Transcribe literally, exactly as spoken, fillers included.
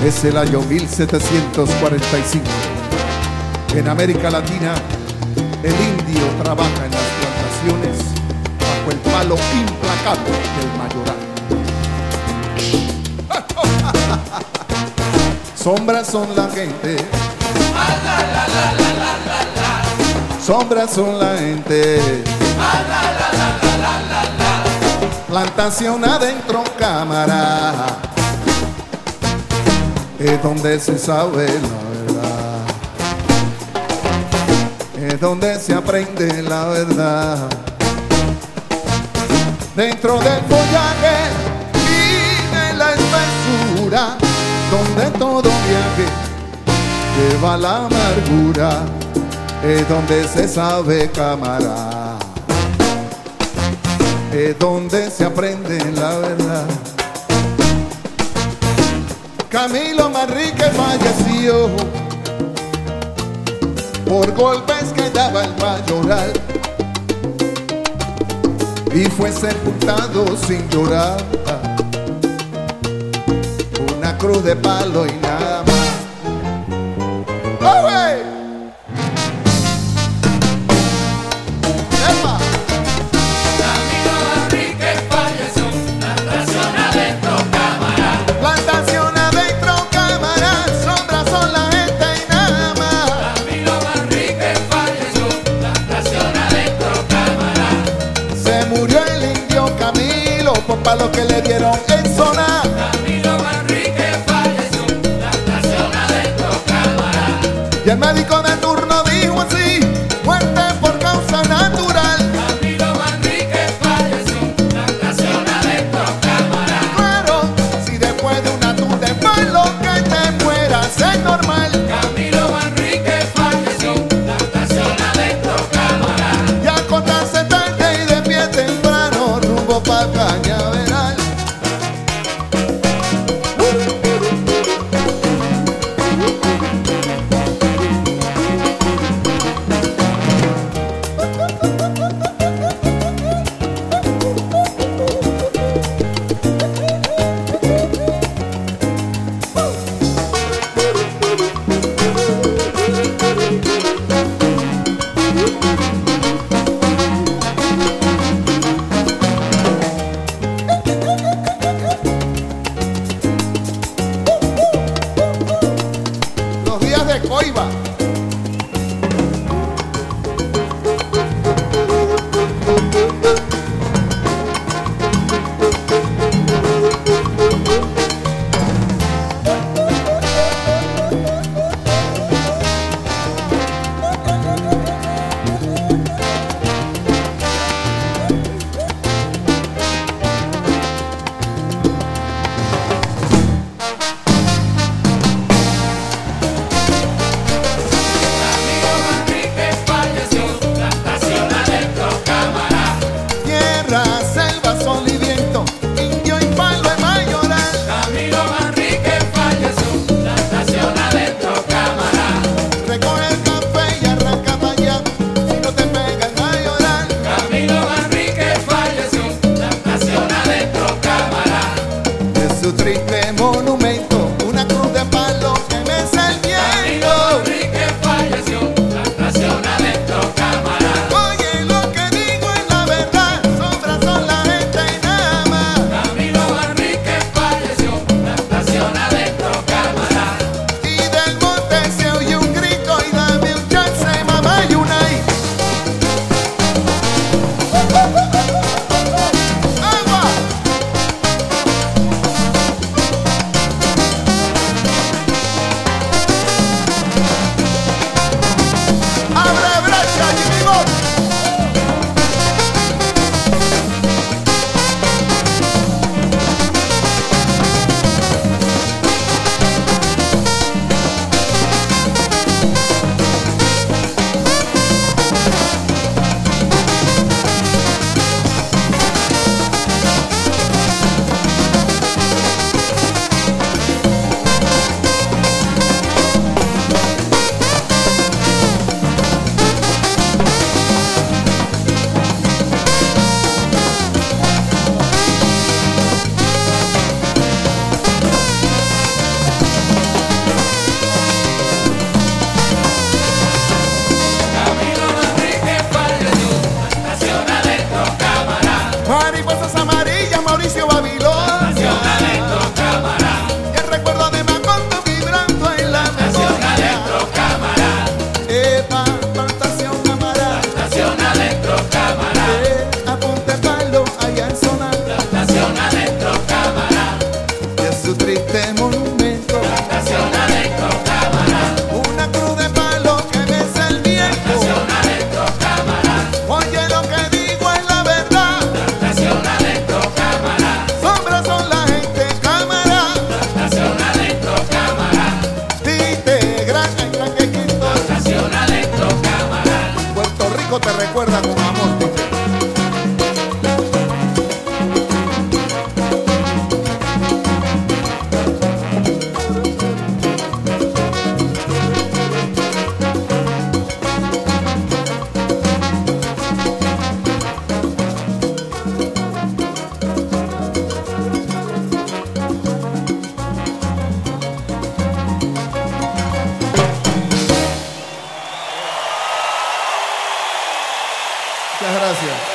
Es el año mil setecientos cuarenta y cinco. En América Latina, el indio trabaja en las plantaciones bajo el palo implacable del mayoral. Sombras son la gente. Sombras son la gente. Plantación adentro, cámara, es donde se sabe la verdad, es donde se aprende la verdad. Dentro del follaje y de la espesura, donde todo viaje lleva la amargura, es donde se sabe, cámara, es donde se aprende la verdad. Camilo Manrique falleció por golpes que daba el mayoral y fue sepultado sin llorar, una cruz de palo y nada más. ¡Oh, hey! Para lo que le dieron en zona. Camilo Manrique falleció, plantación adentro, cámara. Y el médico de turno dijo así: muerte por causa natural. Camilo Manrique falleció, plantación adentro, cámara. Claro, si después de una tunda es malo que te mueras es normal. Camilo Manrique falleció, plantación adentro, cámara. Y acostarse tarde y de pie temprano rumbo pa' caña. Coiba. Muchas gracias.